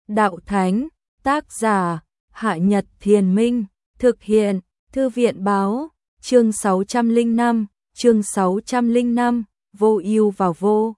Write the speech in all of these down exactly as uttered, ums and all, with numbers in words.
Đạo Thánh, tác giả, Hạ Nhật Thiền Minh, thực hiện, Thư viện Báo, chương sáu trăm lẻ năm, chương sáu trăm lẻ năm, vô ưu vào vô.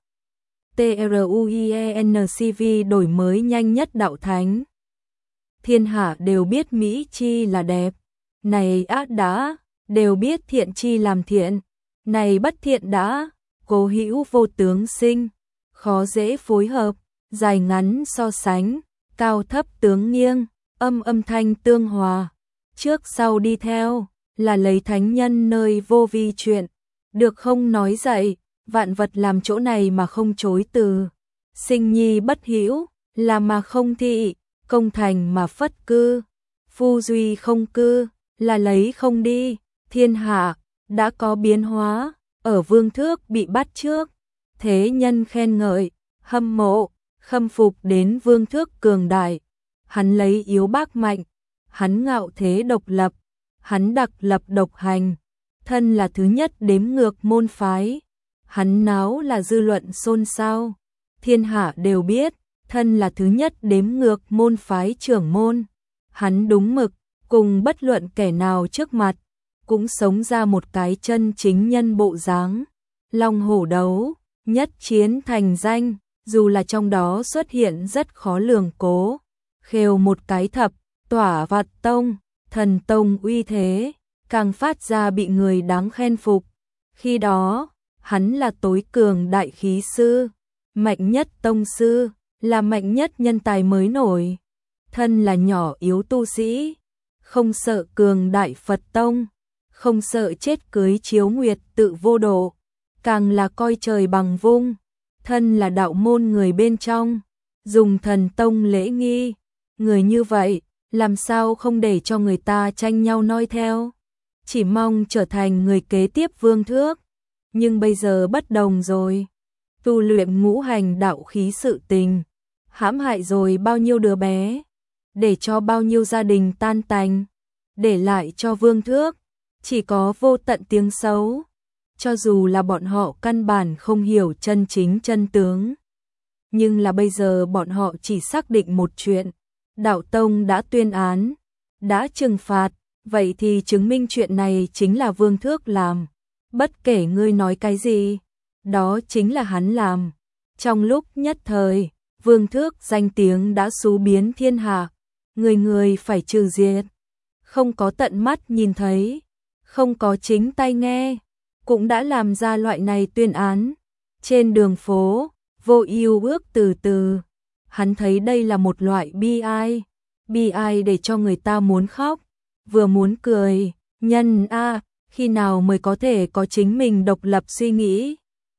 TRUIENCV đổi mới nhanh nhất Đạo Thánh. Thiên hạ đều biết mỹ chi là đẹp, này ác đã, đều biết thiện chi làm thiện, này bất thiện đã, cố hữu vô tướng sinh, khó dễ phối hợp, dài ngắn so sánh, cao thấp tướng nghiêng, âm âm thanh tương hòa, trước sau đi theo, là lấy thánh nhân nơi vô vi chuyện, được không nói dậy, vạn vật làm chỗ này mà không chối từ, sinh nhi bất hữu, là mà không thị, công thành mà phất cư, phu duy không cư, là lấy không đi, thiên hạ, đã có biến hóa, ở vương thước bị bắt trước, thế nhân khen ngợi, hâm mộ, khâm phục đến vương thước cường đại, hắn lấy yếu bác mạnh, hắn ngạo thế độc lập, hắn đặc lập độc hành, thân là thứ nhất đếm ngược môn phái, hắn náo là dư luận xôn xao, thiên hạ đều biết, thân là thứ nhất đếm ngược môn phái trưởng môn, hắn đúng mực, cùng bất luận kẻ nào trước mặt, cũng sống ra một cái chân chính nhân bộ dáng, long hổ đấu, nhất chiến thành danh, dù là trong đó xuất hiện rất khó lường cố, khều một cái thập, tỏa vạt tông, thần tông uy thế, càng phát ra bị người đáng khen phục, khi đó, hắn là tối cường đại khí sư, mạnh nhất tông sư, là mạnh nhất nhân tài mới nổi, thân là nhỏ yếu tu sĩ, không sợ cường đại Phật tông, không sợ chết cưới chiếu nguyệt tự vô độ, càng là coi trời bằng vung, thân là đạo môn người bên trong, dùng thần tông lễ nghi, người như vậy, làm sao không để cho người ta tranh nhau noi theo, chỉ mong trở thành người kế tiếp vương thước, nhưng bây giờ bất đồng rồi, tu luyện ngũ hành đạo khí sự tình, hãm hại rồi bao nhiêu đứa bé, để cho bao nhiêu gia đình tan tành, để lại cho vương thước, chỉ có vô tận tiếng xấu, cho dù là bọn họ căn bản không hiểu chân chính chân tướng. Nhưng là bây giờ bọn họ chỉ xác định một chuyện, đạo tông đã tuyên án, đã trừng phạt, vậy thì chứng minh chuyện này chính là vương thước làm, bất kể ngươi nói cái gì, đó chính là hắn làm. Trong lúc nhất thời, vương thước danh tiếng đã xú biến thiên hạ, người người phải trừ diệt, không có tận mắt nhìn thấy, không có chính tai nghe, cũng đã làm ra loại này tuyên án. Trên đường phố, Vô Ưu bước từ từ, hắn thấy đây là một loại bi ai, bi ai để cho người ta muốn khóc, vừa muốn cười, nhân a, à, khi nào mới có thể có chính mình độc lập suy nghĩ,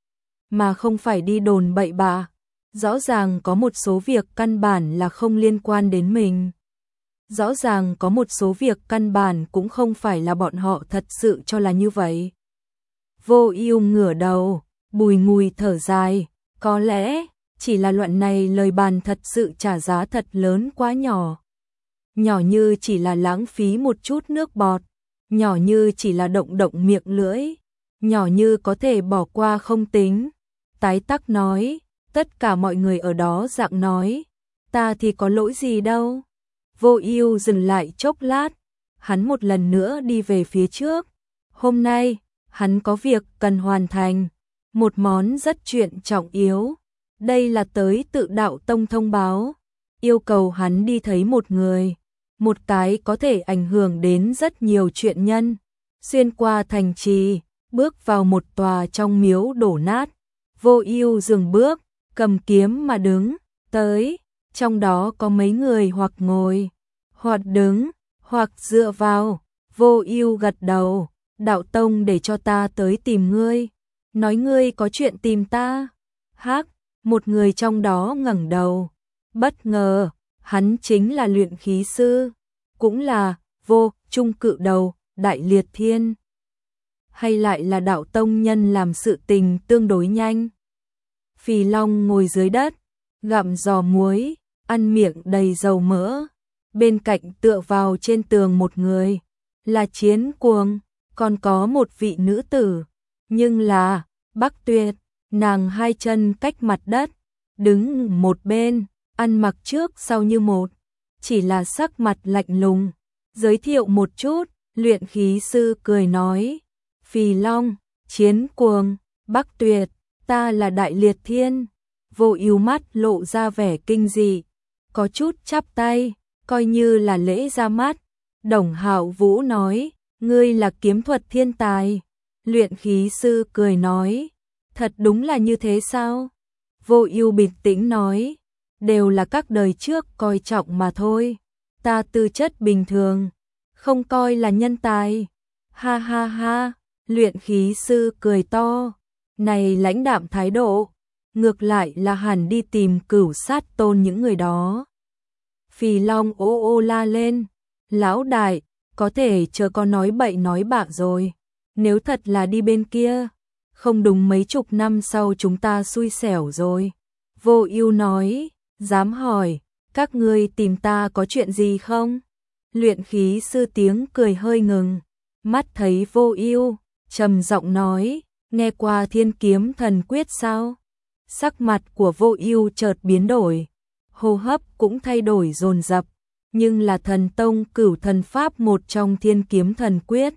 mà không phải đi đồn bậy bạ. Rõ ràng có một số việc căn bản là không liên quan đến mình. Rõ ràng có một số việc căn bản cũng không phải là bọn họ thật sự cho là như vậy. Vô Ưu ngửa đầu, bùi ngùi thở dài, có lẽ chỉ là luận này lời bàn thật sự trả giá thật lớn quá nhỏ. Nhỏ như chỉ là lãng phí một chút nước bọt, nhỏ như chỉ là động động miệng lưỡi, nhỏ như có thể bỏ qua không tính. Tái tắc nói, tất cả mọi người ở đó dạng nói, ta thì có lỗi gì đâu. Vô Ưu dừng lại chốc lát, hắn một lần nữa đi về phía trước. Hôm nay, hắn có việc cần hoàn thành, một món rất chuyện trọng yếu. Đây là tới tự đạo tông thông báo, yêu cầu hắn đi thấy một người, một cái có thể ảnh hưởng đến rất nhiều chuyện nhân, xuyên qua thành trì, bước vào một tòa trong miếu đổ nát. Vô Ưu dừng bước, cầm kiếm mà đứng, tới, trong đó có mấy người hoặc ngồi, hoặc đứng, hoặc dựa vào. Vô Ưu gật đầu, đạo tông để cho ta tới tìm ngươi, nói ngươi có chuyện tìm ta. Hắc, một người trong đó ngẩng đầu, bất ngờ, hắn chính là luyện khí sư, cũng là Vô Trung cự đầu, Đại Liệt Thiên. Hay lại là đạo tông nhân làm sự tình tương đối nhanh. Phì Long ngồi dưới đất, gặm giò muối, ăn miệng đầy dầu mỡ. Bên cạnh tựa vào trên tường một người, là Chiến Cuồng, còn có một vị nữ tử, nhưng là Bắc Tuyệt, nàng hai chân cách mặt đất, đứng một bên, ăn mặc trước sau như một, chỉ là sắc mặt lạnh lùng. Giới thiệu một chút, luyện khí sư cười nói, Phì Long, Chiến Cuồng, Bắc Tuyệt, ta là Đại Liệt Thiên. Vô Ưu mắt lộ ra vẻ kinh dị, có chút chắp tay, coi như là lễ ra mắt. Đồng Hạo Vũ nói, ngươi là kiếm thuật thiên tài. Luyện khí sư cười nói, thật đúng là như thế sao? Vô Ưu bình tĩnh nói, đều là các đời trước coi trọng mà thôi. Ta tư chất bình thường, không coi là nhân tài. Ha ha ha, luyện khí sư cười to, này lãnh đạm thái độ, ngược lại là hẳn đi tìm Cửu Sát Tôn những người đó. Phì Long ô ô la lên, lão đại, có thể chờ con nói bậy nói bạ rồi. Nếu thật là đi bên kia, không đúng mấy chục năm sau chúng ta xui xẻo rồi. Vô Ưu nói, dám hỏi, các ngươi tìm ta có chuyện gì không? Luyện khí sư tiếng cười hơi ngừng, mắt thấy Vô Ưu, trầm giọng nói, nghe qua Thiên Kiếm Thần Quyết sao? Sắc mặt của Vô Ưu chợt biến đổi, hô hấp cũng thay đổi dồn dập, nhưng là thần tông cửu thần pháp một trong Thiên Kiếm Thần Quyết.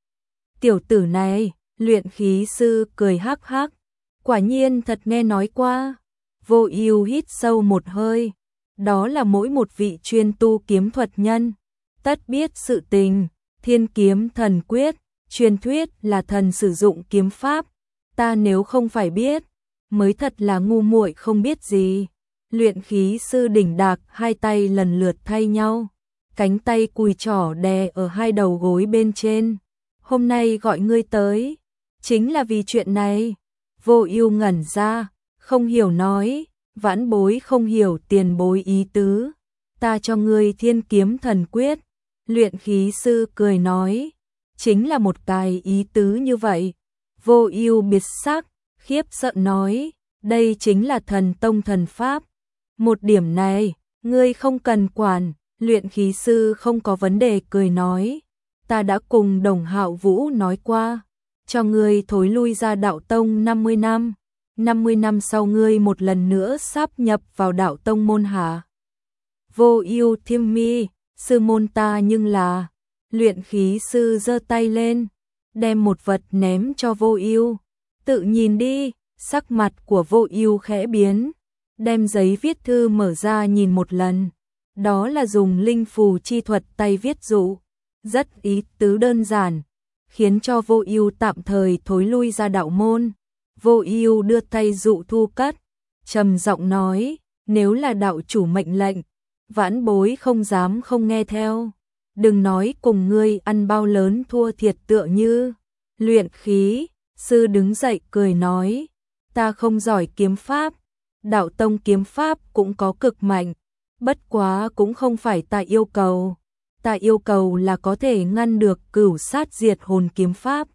Tiểu tử này, luyện khí sư cười hắc hắc, quả nhiên thật nghe nói qua. Vô Ưu hít sâu một hơi, đó là mỗi một vị chuyên tu kiếm thuật nhân tất biết sự tình. Thiên Kiếm Thần Quyết, truyền thuyết là thần sử dụng kiếm pháp, ta nếu không phải biết, mới thật là ngu muội không biết gì. Luyện khí sư đỉnh đạc hai tay lần lượt thay nhau, cánh tay cùi trỏ đè ở hai đầu gối bên trên. Hôm nay gọi ngươi tới, chính là vì chuyện này. Vô Ưu ngẩn ra, không hiểu nói, vãn bối không hiểu tiền bối ý tứ. Ta cho ngươi Thiên Kiếm Thần Quyết. Luyện khí sư cười nói, chính là một cái ý tứ như vậy. Vô Ưu biệt sắc, khiếp sợ nói, đây chính là thần tông thần pháp. Một điểm này, ngươi không cần quản. Luyện khí sư không có vấn đề cười nói, ta đã cùng Đồng Hạo Vũ nói qua, cho ngươi thối lui ra đạo tông năm mươi năm. năm mươi năm sau ngươi một lần nữa sáp nhập vào đạo tông môn hạ. Vô Ưu thiêm mi, sư môn ta nhưng là. Luyện khí sư giơ tay lên, đem một vật ném cho Vô Ưu. Tự nhìn đi. Sắc mặt của Vô Ưu khẽ biến, đem giấy viết thư mở ra nhìn một lần. Đó là dùng linh phù chi thuật tay viết dụ, rất ý tứ đơn giản, khiến cho Vô Ưu tạm thời thối lui ra đạo môn. Vô Ưu đưa tay dụ thu cất, trầm giọng nói, nếu là đạo chủ mệnh lệnh, vãn bối không dám không nghe theo. Đừng nói cùng ngươi ăn bao lớn thua thiệt tựa như. Luyện khí sư đứng dậy cười nói, ta không giỏi kiếm pháp, đạo tông kiếm pháp cũng có cực mạnh, bất quá cũng không phải ta yêu cầu. Ta yêu cầu là có thể ngăn được Cửu Sát Diệt Hồn kiếm pháp.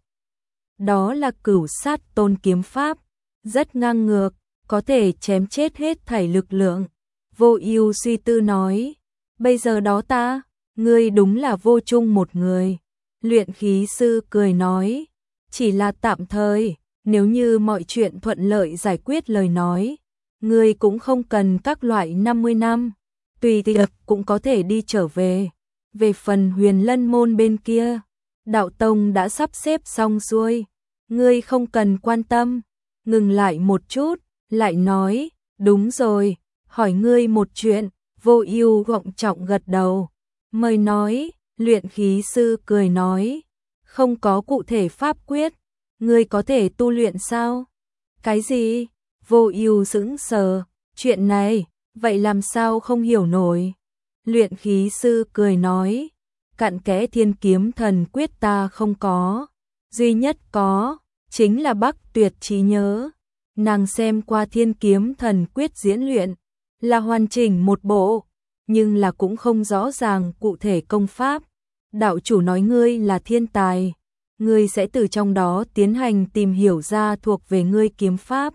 Đó là Cửu Sát Tôn kiếm pháp, rất ngang ngược, có thể chém chết hết thảy lực lượng. Vô Ưu suy tư nói, bây giờ đó ta, ngươi đúng là vô chung một người. Luyện khí sư cười nói, chỉ là tạm thời, nếu như mọi chuyện thuận lợi giải quyết lời nói, ngươi cũng không cần các loại năm mươi năm, tùy tiệc cũng có thể đi trở về. Về phần Huyền Lân môn bên kia, đạo tông đã sắp xếp xong xuôi, ngươi không cần quan tâm. Ngừng lại một chút, lại nói, đúng rồi, hỏi ngươi một chuyện. Vô Ưu gọng trọng gật đầu, mời nói. Luyện khí sư cười nói, không có cụ thể pháp quyết, ngươi có thể tu luyện sao? Cái gì? Vô Ưu sững sờ, chuyện này, vậy làm sao không hiểu nổi. Luyện khí sư cười nói, cặn kẽ Thiên Kiếm Thần Quyết ta không có, duy nhất có chính là Bắc Tuyệt trí nhớ. Nàng xem qua Thiên Kiếm Thần Quyết diễn luyện, là hoàn chỉnh một bộ, nhưng là cũng không rõ ràng cụ thể công pháp. Đạo chủ nói ngươi là thiên tài, ngươi sẽ từ trong đó tiến hành tìm hiểu ra thuộc về ngươi kiếm pháp.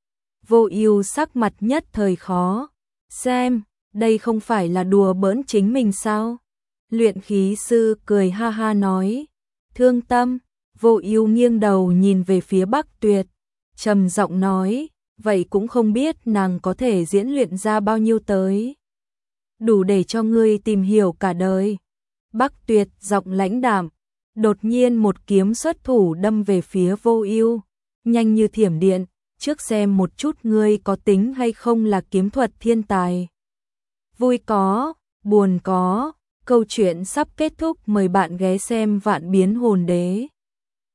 Vô Ưu sắc mặt nhất thời khó xem, đây không phải là đùa bỡn chính mình sao? Luyện khí sư cười ha ha nói, thương tâm. Vô Ưu nghiêng đầu nhìn về phía Bắc Tuyệt, trầm giọng nói, vậy cũng không biết nàng có thể diễn luyện ra bao nhiêu tới. Đủ để cho ngươi tìm hiểu cả đời. Bắc Tuyệt giọng lãnh đạm, đột nhiên một kiếm xuất thủ đâm về phía Vô Ưu, nhanh như thiểm điện, trước xem một chút ngươi có tính hay không là kiếm thuật thiên tài. Vui có, buồn có, câu chuyện sắp kết thúc, mời bạn ghé xem Vạn Biến Hồn Đế.